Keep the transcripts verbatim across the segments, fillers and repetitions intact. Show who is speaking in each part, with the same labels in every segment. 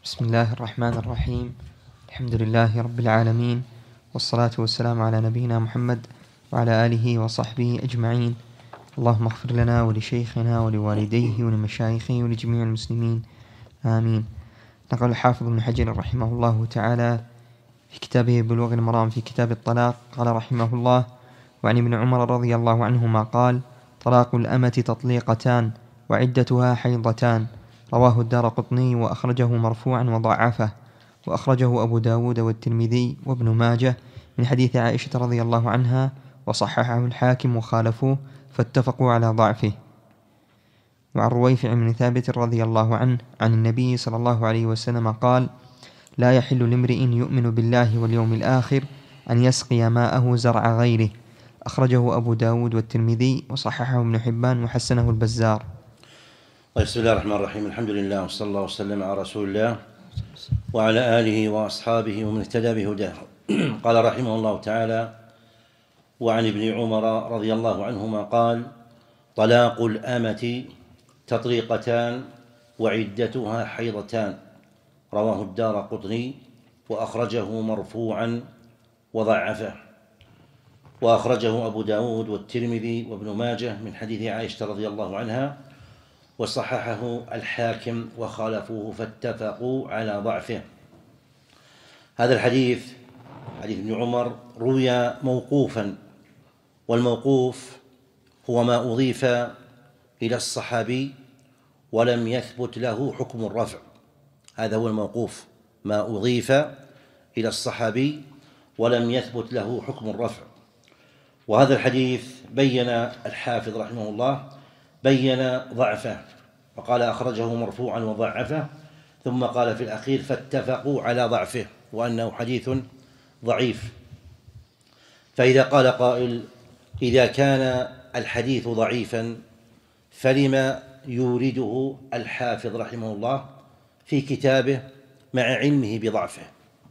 Speaker 1: بسم الله الرحمن الرحيم. الحمد لله رب العالمين، والصلاة والسلام على نبينا محمد وعلى آله وصحبه أجمعين. اللهم اغفر لنا ولشيخنا ولوالديه ولمشايخه ولجميع المسلمين، آمين. نقل الحافظ ابن حجر رحمه الله تعالى في كتابه بلوغ المرام في كتاب الطلاق، قال رحمه الله: وعن ابن عمر رضي الله عنهما قال: طلاق الأمة تطليقتان وعدتها حيضتان. رواه الدارقطني وأخرجه مرفوعا وضعفه، وأخرجه أبو داود والترمذي وابن ماجه من حديث عائشة رضي الله عنها، وصححه الحاكم وخالفوه فاتفقوا على ضعفه. وعن رويفع بن ثابت رضي الله عنه عن النبي صلى الله عليه وسلم قال: لا يحل لامرئ يؤمن بالله واليوم الآخر أن يسقي ماءه زرع غيره. أخرجه أبو داود والترمذي وصححه ابن حبان وحسنه البزار.
Speaker 2: بسم الله الرحمن الرحيم. الحمد لله وصلى الله وسلم على رسول الله وعلى آله وأصحابه ومن اهتدى بهداه. قال رحمه الله تعالى: وعن ابن عمر رضي الله عنهما قال: طلاق الأمة تطليقتان وعدتها حيضتان. رواه الدارقطني وأخرجه مرفوعا وضعفه، وأخرجه أبو داود والترمذي وابن ماجه من حديث عائشة رضي الله عنها، وصححه الحاكم وخالفوه فاتفقوا على ضعفه. هذا الحديث حديث ابن عمر روي موقوفا، والموقوف هو ما أضيف إلى الصحابي ولم يثبت له حكم الرفع. هذا هو الموقوف، ما أضيف إلى الصحابي ولم يثبت له حكم الرفع. وهذا الحديث بين الحافظ رحمه الله بين ضعفه، وقال أخرجه مرفوعا وضعفه، ثم قال في الأخير فاتفقوا على ضعفه وأنه حديث ضعيف. فإذا قال قائل: إذا كان الحديث ضعيفا فلما يورده الحافظ رحمه الله في كتابه مع علمه بضعفه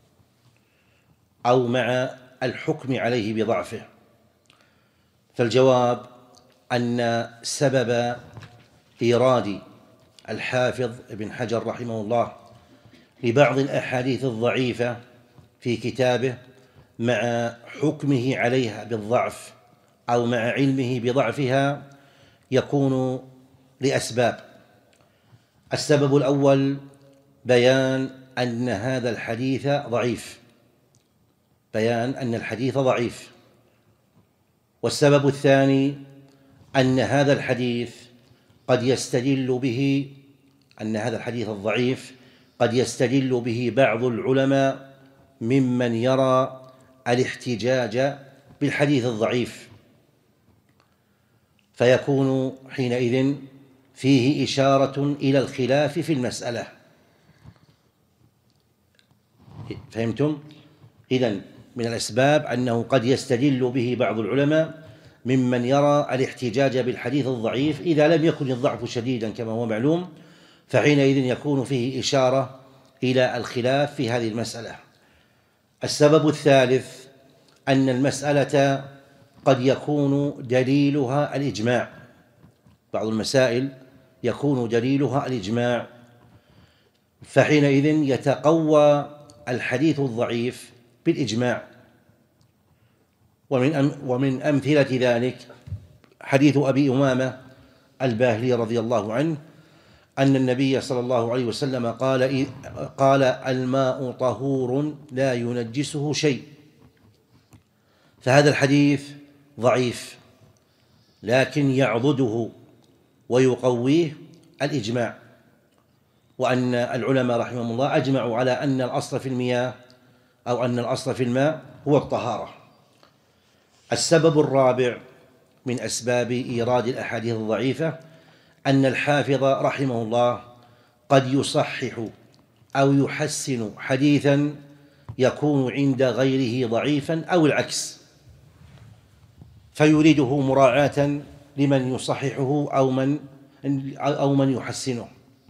Speaker 2: أو مع الحكم عليه بضعفه؟ فالجواب أن سبب إيراد الحافظ ابن حجر رحمه الله لبعض الأحاديث الضعيفة في كتابه مع حكمه عليها بالضعف أو مع علمه بضعفها يكون لأسباب. السبب الأول بيان أن هذا الحديث ضعيف، بيان أن الحديث ضعيف. والسبب الثاني أن هذا الحديث قد يستدل به أن هذا الحديث الضعيف قد يستدل به بعض العلماء ممن يرى الاحتجاج بالحديث الضعيف، فيكون حينئذ فيه إشارة إلى الخلاف في المسألة. فهمتم؟ إذن من الأسباب أنه قد يستدل به بعض العلماء ممن يرى الاحتجاج بالحديث الضعيف إذا لم يكن الضعف شديدا كما هو معلوم، فحينئذ يكون فيه إشارة إلى الخلاف في هذه المسألة. السبب الثالث أن المسألة قد يكون دليلها الإجماع، بعض المسائل يكون دليلها الإجماع، فحينئذ يتقوى الحديث الضعيف بالإجماع. ومن ومن أمثلة ذلك حديث أبي أمامة الباهلي رضي الله عنه أن النبي صلى الله عليه وسلم قال قال الماء طهور لا ينجسه شيء. فهذا الحديث ضعيف، لكن يعضده ويقويه الإجماع، وأن العلماء رحمهم الله أجمعوا على أن الأصل في المياه أو أن الأصل في الماء هو الطهارة. السبب الرابع من أسباب إيراد الأحاديث الضعيفة أن الحافظ رحمه الله قد يصحح أو يحسن حديثا يكون عند غيره ضعيفا أو العكس، فيريده مراعاة لمن يصححه أو من أو من يحسنه.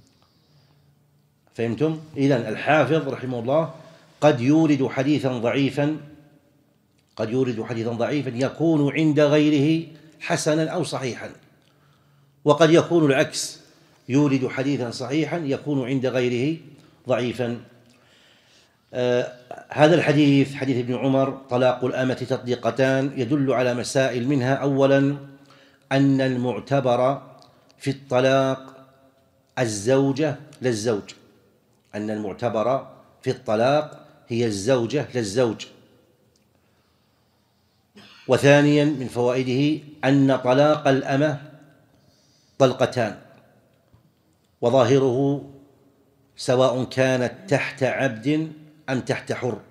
Speaker 2: فهمتم؟ إذن الحافظ رحمه الله قد يورد حديثا ضعيفا قد يورد حديثا ضعيفا يكون عند غيره حسنا أو صحيحا، وقد يكون العكس، يورد حديثا صحيحا يكون عند غيره ضعيفا. آه هذا الحديث حديث ابن عمر طلاق الأمة تطليقتان يدل على مسائل، منها أولا أن المعتبر في الطلاق الزوجة لا الزوج، أن المعتبر في الطلاق هي الزوجة لا الزوج. وثانيا من فوائده أن طلاق الأمة طلقتان، وظاهره سواء كانت تحت عبد أم تحت حر.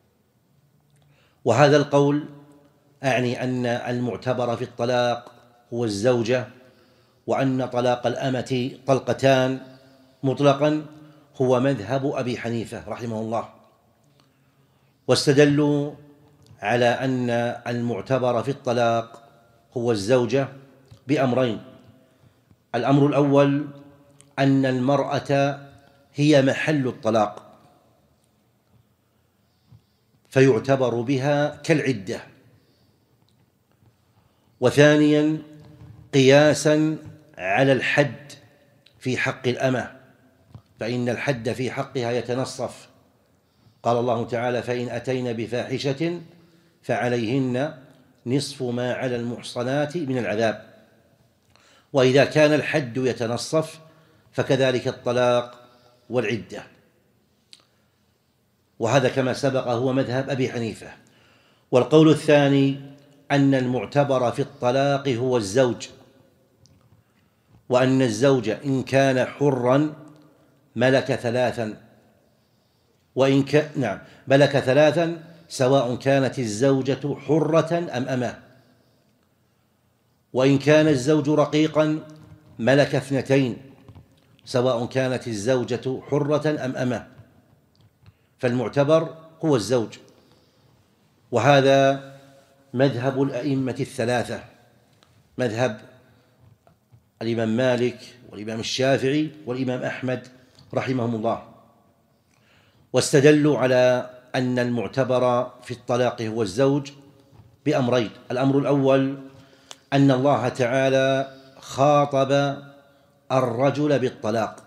Speaker 2: وهذا القول أعني أن المعتبر في الطلاق هو الزوجة، وأن طلاق الأمة طلقتان مطلقا هو مذهب أبي حنيفة رحمه الله. واستدلوا على أن المعتبر في الطلاق هو الزوجة بأمرين: الأمر الأول أن المرأة هي محل الطلاق فيعتبر بها كالعدة. وثانيا قياسا على الحد في حق الأمة، فإن الحد في حقها يتنصف. قال الله تعالى: فإن أتين بفاحشة فعليهن نصف ما على المحصنات من العذاب. وإذا كان الحد يتنصف فكذلك الطلاق والعدة. وهذا كما سبق هو مذهب أبي حنيفة. والقول الثاني أن المعتبر في الطلاق هو الزوج، وأن الزوج إن كان حرا ملك ثلاثا، وإن كان نعم ملك ثلاثا سواء كانت الزوجة حرة أم أمة. وإن كان الزوج رقيقا ملك اثنتين سواء كانت الزوجة حرة أم أمة. فالمعتبر هو الزوج. وهذا مذهب الأئمة الثلاثة، مذهب الإمام مالك والإمام الشافعي والإمام أحمد رحمهم الله. واستدلوا على أن المعتبر في الطلاق هو الزوج بأمرين: الأمر الأول أن الله تعالى خاطب الرجل بالطلاق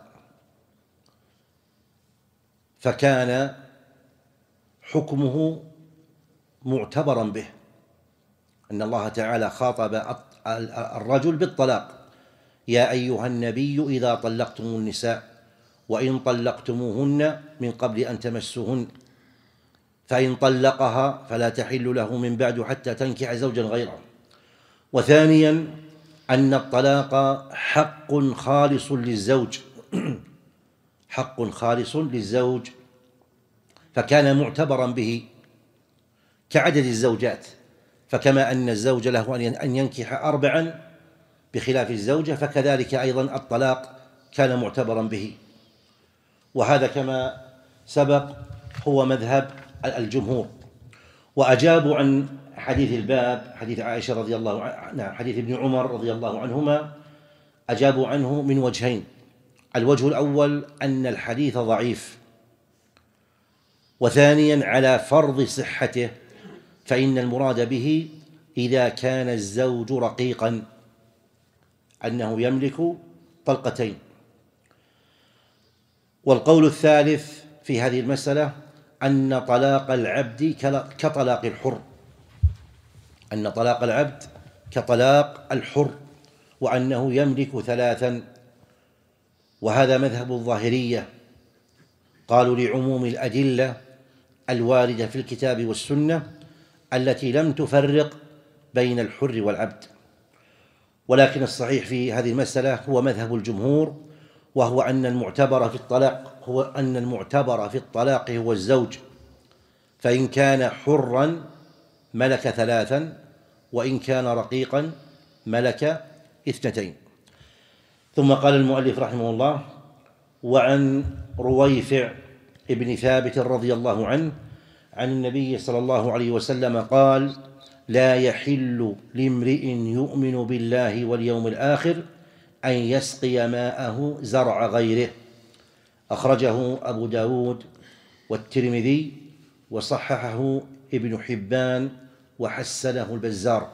Speaker 2: فكان حكمه معتبرا به، أن الله تعالى خاطب الرجل بالطلاق: يا أيها النبي إذا طلقتم النساء وإن طلقتموهن من قبل أن تمسوهن فإن طلقها فلا تحل له من بعد حتى تنكح زوجا غيره. وثانيا أن الطلاق حق خالص للزوج حق خالص للزوج فكان معتبرا به كعدد الزوجات، فكما أن الزوج له أن ينكح أربعا بخلاف الزوجة فكذلك أيضا الطلاق كان معتبرا به. وهذا كما سبق هو مذهب الجمهور. وأجابوا عن حديث الباب حديث عائشة رضي الله عنها حديث ابن عمر رضي الله عنهما، أجابوا عنه من وجهين: الوجه الأول أن الحديث ضعيف، وثانيا على فرض صحته، فإن المراد به إذا كان الزوج رقيقا أنه يملك طلقتين. والقول الثالث في هذه المسألة أن طلاق العبد كطلاق الحر أن طلاق العبد كطلاق الحر وأنه يملك ثلاثا. وهذا مذهب الظاهرية، قالوا لعموم الأدلة الواردة في الكتاب والسنة التي لم تفرق بين الحر والعبد. ولكن الصحيح في هذه المسألة هو مذهب الجمهور، وهو أن المعتبر في الطلاق هو أن المعتبر في الطلاق هو الزوج، فإن كان حرا ملك ثلاثا وإن كان رقيقا ملك اثنتين. ثم قال المؤلف رحمه الله: وعن رويفع ابن ثابت رضي الله عنه عن النبي صلى الله عليه وسلم قال: لا يحل لامرئ يؤمن بالله واليوم الآخر أن يسقي ماءه زرع غيره. أخرجه أبو داود والترمذي وصححه ابن حبان وحسنه البزار.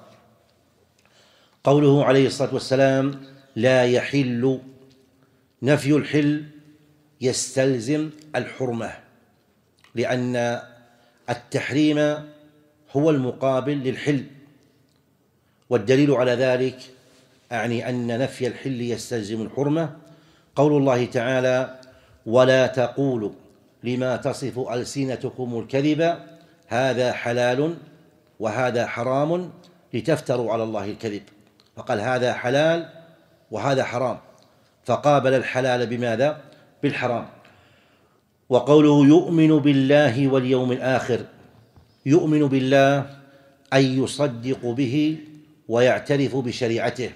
Speaker 2: قوله عليه الصلاة والسلام لا يحل، نفي الحل يستلزم الحرمة، لأن التحريم هو المقابل للحل، والدليل على ذلك أعني أن نفي الحل يستلزم الحرمة قول الله تعالى: ولا تقولوا لما تصف ألسنتكم الكذب هذا حلال وهذا حرام لتفتروا على الله الكذب. فقال هذا حلال وهذا حرام، فقابل الحلال بماذا؟ بالحرام. وقوله يؤمن بالله واليوم الآخر، يؤمن بالله أي يصدق به ويعترف بشريعته،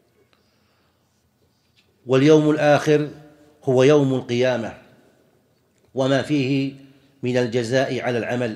Speaker 2: واليوم الآخر هو يوم القيامة وما فيه من الجزاء على العمل،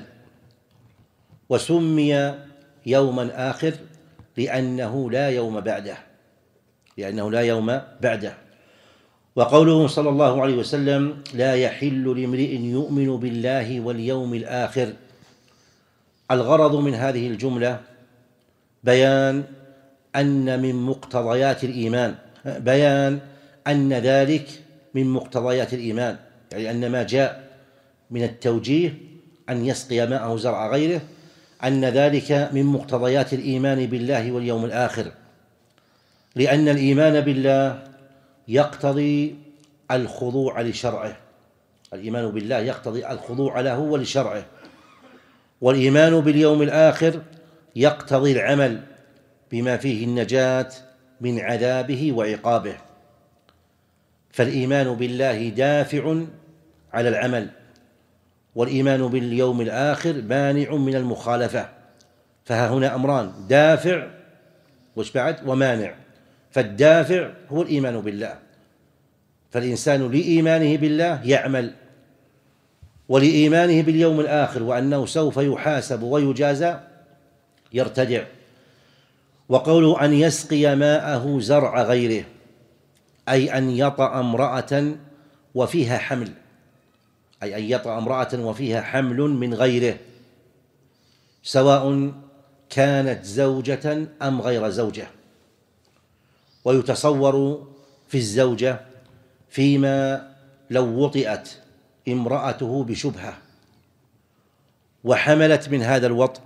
Speaker 2: وسمي يوما آخر لأنه لا يوم بعده لأنه لا يوم بعده. وقوله صلى الله عليه وسلم: لا يحل لامرئ يؤمن بالله واليوم الآخر، الغرض من هذه الجملة بيان أن من مقتضيات الإيمان بيان أن ذلك من مقتضيات الإيمان، يعني أن ما جاء من التوجيه أن يسقي ماءه زرع غيره، أن ذلك من مقتضيات الإيمان بالله واليوم الآخر، لأن الإيمان بالله يقتضي الخضوع لشرعه، الإيمان بالله يقتضي الخضوع له ولشرعه، والإيمان باليوم الآخر يقتضي العمل بما فيه النجاة من عذابه وعقابه. فالإيمان بالله دافع على العمل، والإيمان باليوم الآخر مانع من المخالفة. فها هنا أمران: دافع وش بعد؟ ومانع. فالدافع هو الإيمان بالله، فالإنسان لإيمانه بالله يعمل، ولإيمانه باليوم الآخر وأنه سوف يحاسب ويجازى يرتدع. وقوله أن يسقي ماءه زرع غيره أي أن يطأ امرأة وفيها حمل أي أن يطأ امرأة وفيها حمل من غيره، سواء كانت زوجة أم غير زوجة. ويتصور في الزوجة فيما لو وطئت امرأته بشبهة وحملت من هذا الوطء،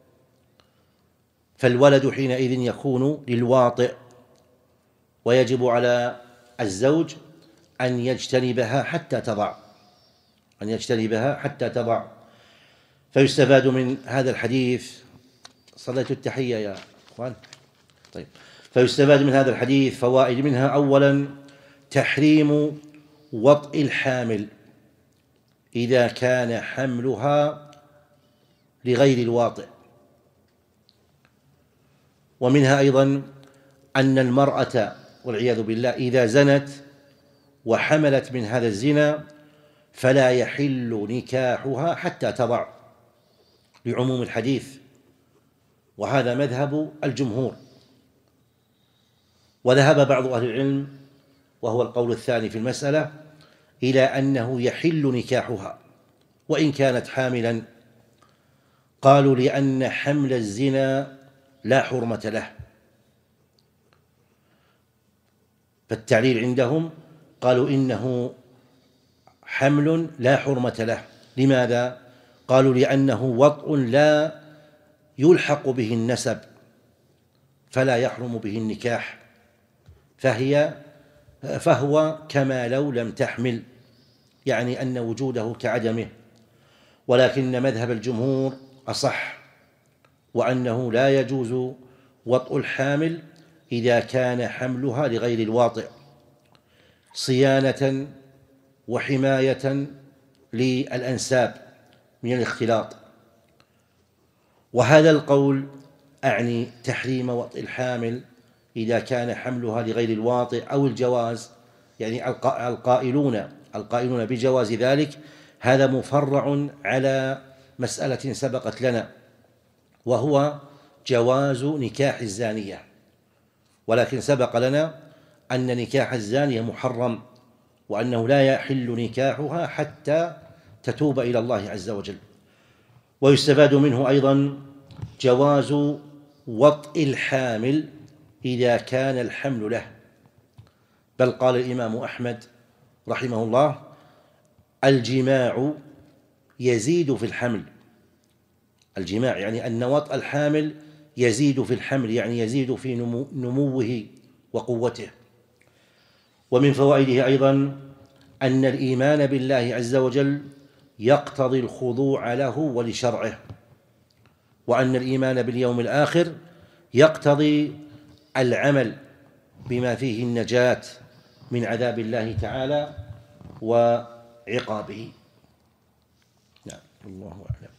Speaker 2: فالولد حينئذ يكون للواطئ، ويجب على الزوج أن يجتنبها حتى تضع أن يجتنبها حتى تضع. فيستفاد من هذا الحديث، صليت التحية يا أخوان؟ طيب. فيستفاد من هذا الحديث فوائد، منها أولا تحريم وطئ الحامل إذا كان حملها لغير الواطئ، ومنها أيضا أن المرأة والعياذ بالله إذا زنت وحملت من هذا الزنا فلا يحل نكاحها حتى تضع، لعموم الحديث، وهذا مذهب الجمهور. وذهب بعض أهل العلم، وهو القول الثاني في المسألة، إلى أنه يحل نكاحها وإن كانت حاملا، قالوا لأن حمل الزنا لا حرمة له. فالتعليل عندهم قالوا إنه حمل لا حرمة له. لماذا؟ قالوا لأنه وطء لا يلحق به النسب فلا يحرم به النكاح، فهي فهو كما لو لم تحمل، يعني أن وجوده كعدمه. ولكن مذهب الجمهور أصح، وأنه لا يجوز وطء الحامل إذا كان حملها لغير الواطئ، صيانة وحماية للأنساب من الاختلاط. وهذا القول أعني تحريم وطئ الحامل إذا كان حملها لغير الواطئ أو الجواز، يعني القائلون القائلون بجواز ذلك، هذا مفرع على مسألة سبقت لنا، وهو جواز نكاح الزانية. ولكن سبق لنا أن نكاح الزانية محرم، وأنه لا يحل نكاحها حتى تتوب إلى الله عز وجل. ويستفاد منه أيضا جواز وطئ الحامل إذا كان الحمل له، بل قال الإمام أحمد رحمه الله: الجماع يزيد في الحمل. الجماع يعني النواة الحامل يزيد في الحمل، يعني يزيد في نمو نموه وقوته. ومن فوائده أيضا أن الإيمان بالله عز وجل يقتضي الخضوع له ولشرعه، وأن الإيمان باليوم الآخر يقتضي العمل بما فيه النجاة من عذاب الله تعالى وعقابه. نعم، الله أعلم.